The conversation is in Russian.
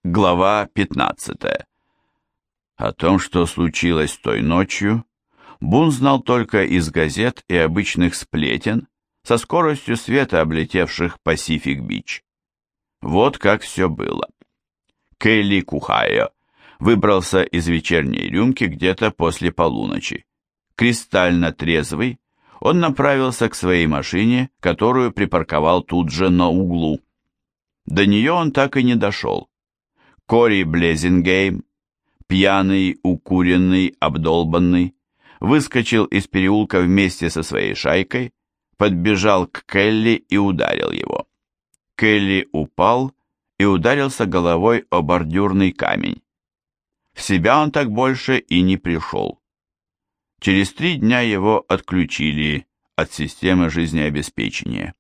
Глава 15. О том, что случилось той ночью, Бун знал только из газет и обычных сплетен, со скоростью света облетевших Пасифик-Бич. Вот как все было. Келли Кухайо выбрался из вечерней рюмки где-то после полуночи. Кристально трезвый, он направился к своей машине, которую припарковал тут же на углу. До нее он так и не дошел. Кори Блезингейм, пьяный, укуренный, обдолбанный, выскочил из переулка вместе со своей шайкой, подбежал к Келли и ударил его. Келли упал и ударился головой о бордюрный камень. В себя он так больше и не пришел. Через 3 дня его отключили от системы жизнеобеспечения.